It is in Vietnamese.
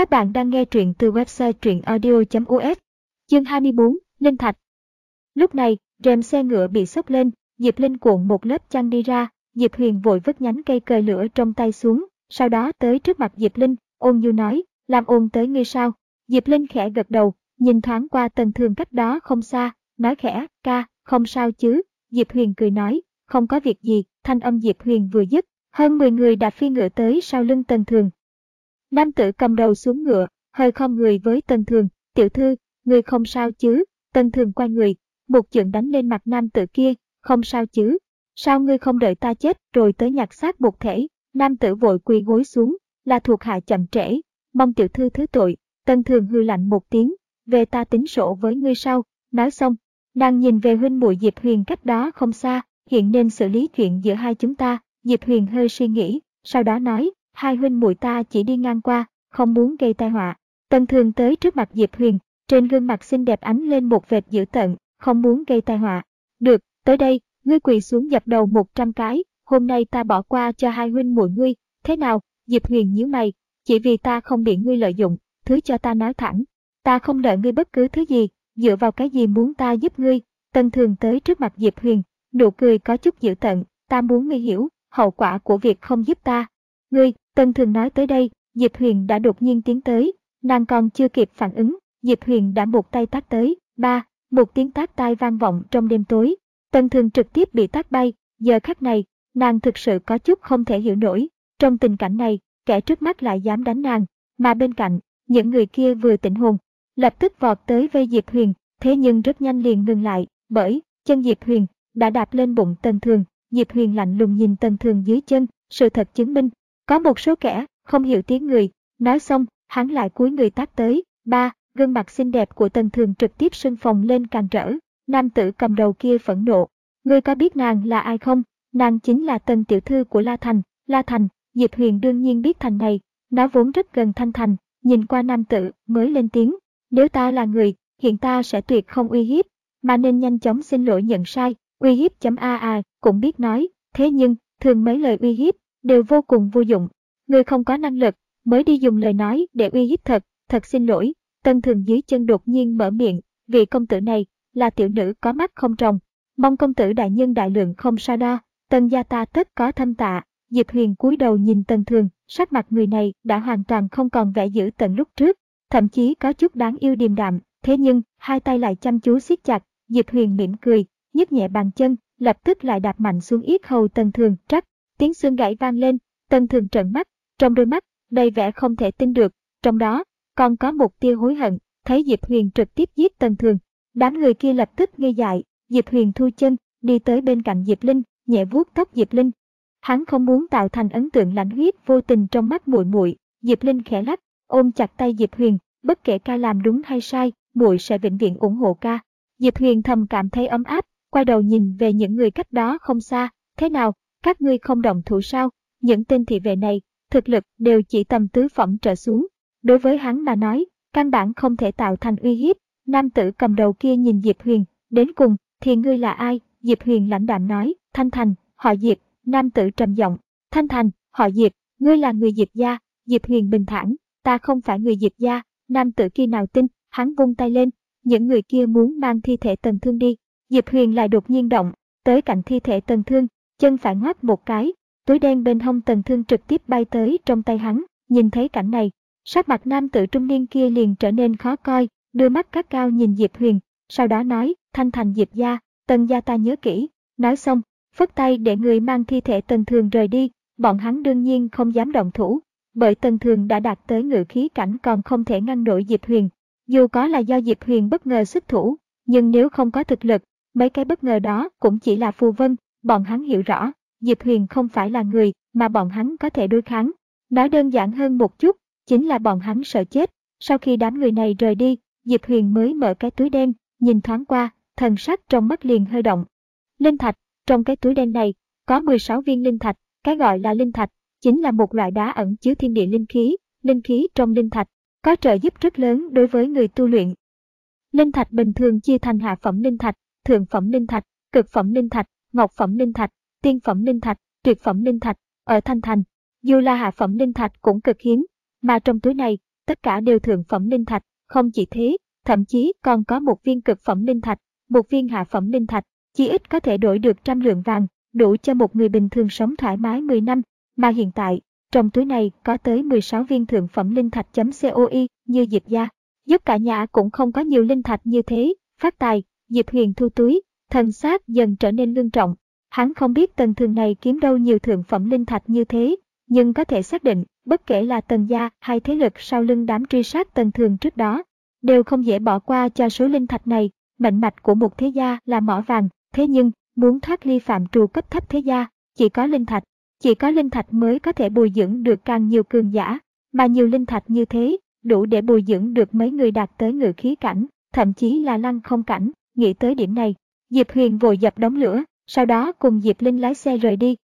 Các bạn đang nghe truyện từ website truyệnaudio.us. Chương 24, Linh Thạch. Lúc này, rèm xe ngựa bị xốc lên, Diệp Linh cuộn một lớp chăn đi ra, Diệp Huyền vội vứt nhánh cây cời lửa trong tay xuống, sau đó tới trước mặt Diệp Linh, ôn nhu nói, làm ôn tới ngươi sao? Diệp Linh khẽ gật đầu, nhìn thoáng qua Tần Thường cách đó không xa, nói khẽ, ca, không sao chứ? Diệp Huyền cười nói, không có việc gì. Thanh âm Diệp Huyền vừa dứt, hơn 10 người đã phi ngựa tới sau lưng Tần Thường. Nam tử cầm đầu xuống ngựa, hơi khom người với Tần Thường, tiểu thư, ngươi không sao chứ? Tần Thường quay người, một chưởng đánh lên mặt nam tử kia, không sao chứ? Sao ngươi không đợi ta chết rồi tới nhặt xác một thể? Nam tử vội quỳ gối xuống, là thuộc hạ chậm trễ, mong tiểu thư thứ tội. Tần Thường hừ lạnh một tiếng, về ta tính sổ với ngươi sau. Nói xong, nàng nhìn về huynh muội Diệp Huyền cách đó không xa, hiện nên xử lý chuyện giữa hai chúng ta. Diệp Huyền hơi suy nghĩ, sau đó nói, hai huynh muội ta chỉ đi ngang qua, không muốn gây tai họa. Tần Thường tới trước mặt Diệp Huyền, trên gương mặt xinh đẹp ánh lên một vệt dữ tợn, không muốn gây tai họa. Được, tới đây, ngươi quỳ xuống dập đầu 100 cái, hôm nay ta bỏ qua cho hai huynh muội ngươi, thế nào? Diệp Huyền nhíu mày, chỉ vì ta không bị ngươi lợi dụng, thứ cho ta nói thẳng, ta không nợ ngươi bất cứ thứ gì, dựa vào cái gì muốn ta giúp ngươi? Tần Thường tới trước mặt Diệp Huyền, nụ cười có chút dữ tợn, ta muốn ngươi hiểu hậu quả của việc không giúp ta. Ngươi, Tần Thường nói tới đây, Diệp Huyền đã đột nhiên tiến tới, nàng còn chưa kịp phản ứng, Diệp Huyền đã một tay tát tới. Ba, một tiếng tát tai vang vọng trong đêm tối, Tần Thường trực tiếp bị tát bay. Giờ khắc này, nàng thực sự có chút không thể hiểu nổi, trong tình cảnh này, kẻ trước mắt lại dám đánh nàng, mà bên cạnh, những người kia vừa tỉnh hồn, lập tức vọt tới vây Diệp Huyền, thế nhưng rất nhanh liền ngừng lại, bởi chân Diệp Huyền đã đạp lên bụng Tần Thường. Diệp Huyền lạnh lùng nhìn Tần Thường dưới chân, sự thật chứng minh, có một số kẻ không hiểu tiếng người. Nói xong, hắn lại cúi người tát tới. Ba, gương mặt xinh đẹp của Tần Thường trực tiếp sưng phồng lên càng rỡ. Nam tử cầm đầu kia phẫn nộ, ngươi có biết nàng là ai không? Nàng chính là Tần tiểu thư của La Thành. La Thành? Diệp Huyền đương nhiên biết thành này, nó vốn rất gần Thanh Thành. Nhìn qua nam tử mới lên tiếng, nếu ta là người, hiện ta sẽ tuyệt không uy hiếp, mà nên nhanh chóng xin lỗi nhận sai. Uy hiếp.aa cũng biết nói, thế nhưng thường mấy lời uy hiếp đều vô cùng vô dụng. Người không có năng lực mới đi dùng lời nói để uy hiếp thật xin lỗi. Tần Thường dưới chân đột nhiên mở miệng, vị công tử này là tiểu nữ có mắt không tròng, mong công tử đại nhân đại lượng không sao đo. Tần gia ta tất có thâm tạ. Diệp Huyền cúi đầu nhìn Tần Thường, sắc mặt người này đã hoàn toàn không còn vẻ dữ tợn lúc trước, thậm chí có chút đáng yêu điềm đạm, thế nhưng hai tay lại chăm chú siết chặt. Diệp Huyền mỉm cười, nhấc nhẹ bàn chân, lập tức lại đạp mạnh xuống yết hầu Tần Thường, trắc, tiếng xương gãy vang lên. Tần Thường trợn mắt, trong đôi mắt đầy vẻ không thể tin được, trong đó còn có một tia hối hận. Thấy Diệp Huyền trực tiếp giết Tần Thường, đám người kia lập tức ngây dại. Diệp Huyền thu chân, đi tới bên cạnh Diệp Linh, nhẹ vuốt tóc Diệp Linh. Hắn không muốn tạo thành ấn tượng lãnh huyết vô tình trong mắt muội muội. Diệp Linh khẽ lắc, ôm chặt tay Diệp Huyền, bất kể ca làm đúng hay sai, muội sẽ vĩnh viễn ủng hộ ca. Diệp Huyền thầm cảm thấy ấm áp, quay đầu nhìn về những người cách đó không xa, thế nào, các ngươi không động thủ sao? Những tên thị vệ này, thực lực đều chỉ tầm tứ phẩm trở xuống, đối với hắn mà nói, căn bản không thể tạo thành uy hiếp. Nam tử cầm đầu kia nhìn Diệp Huyền, đến cùng thì ngươi là ai? Diệp Huyền lãnh đạm nói, Thanh Thành, họ Diệp. Nam tử trầm giọng, Thanh Thành, họ Diệp, ngươi là người Diệp gia? Diệp Huyền bình thản, ta không phải người Diệp gia. Nam tử kia nào tin, hắn vung tay lên, những người kia muốn mang thi thể Tần Thương đi. Diệp Huyền lại đột nhiên động tới cạnh thi thể Tần Thương, chân phải ngoắc một cái, túi đen bên hông Tần Thương trực tiếp bay tới trong tay hắn. Nhìn thấy cảnh này, sắc mặt nam tử trung niên kia liền trở nên khó coi, đưa mắt cắt cao nhìn Diệp Huyền, sau đó nói, Thanh Thành Diệp gia, Tần gia ta nhớ kỹ. Nói xong, phất tay để người mang thi thể Tần Thường rời đi. Bọn hắn đương nhiên không dám động thủ, bởi Tần Thường đã đạt tới ngự khí cảnh còn không thể ngăn nổi Diệp Huyền. Dù có là do Diệp Huyền bất ngờ xuất thủ, nhưng nếu không có thực lực, mấy cái bất ngờ đó cũng chỉ là phù vân. Bọn hắn hiểu rõ, Diệp Huyền không phải là người mà bọn hắn có thể đối kháng. Nói đơn giản hơn một chút, chính là bọn hắn sợ chết. Sau khi đám người này rời đi, Diệp Huyền mới mở cái túi đen, nhìn thoáng qua, thần sắc trong mắt liền hơi động. Linh thạch, trong cái túi đen này có 16 viên linh thạch. Cái gọi là linh thạch chính là một loại đá ẩn chứa thiên địa linh khí. Linh khí trong linh thạch có trợ giúp rất lớn đối với người tu luyện. Linh thạch bình thường chia thành hạ phẩm linh thạch, thượng phẩm linh thạch, cực phẩm linh thạch, ngọc phẩm linh thạch, tiên phẩm linh thạch, tuyệt phẩm linh thạch. Ở Thanh Thành, dù là hạ phẩm linh thạch cũng cực hiếm, mà trong túi này tất cả đều thượng phẩm linh thạch, không chỉ thế, thậm chí còn có một viên cực phẩm linh thạch, một viên hạ phẩm linh thạch, chí ít có thể đổi được 100 lượng vàng, đủ cho một người bình thường sống thoải mái 10 năm, mà hiện tại, trong túi này có tới 16 viên thượng phẩm linh thạch.coi như Diệp gia. Giúp cả nhà cũng không có nhiều linh thạch như thế, phát tài, Diệp Huyền thu túi, thần sắc dần trở nên ngưng trọng. Hắn không biết Tần Thường này kiếm đâu nhiều thượng phẩm linh thạch như thế, nhưng có thể xác định, bất kể là Tần gia hay thế lực sau lưng đám truy sát Tần Thường trước đó, đều không dễ bỏ qua cho số linh thạch này. Mệnh mạch của một thế gia là mỏ vàng, thế nhưng muốn thoát ly phạm trù cấp thấp thế gia, chỉ có linh thạch mới có thể bồi dưỡng được càng nhiều cường giả, mà nhiều linh thạch như thế đủ để bồi dưỡng được mấy người đạt tới ngự khí cảnh, thậm chí là lăng không cảnh. Nghĩ tới điểm này, Diệp Huyền vội dập đống lửa, sau đó cùng Diệp Linh lái xe rời đi.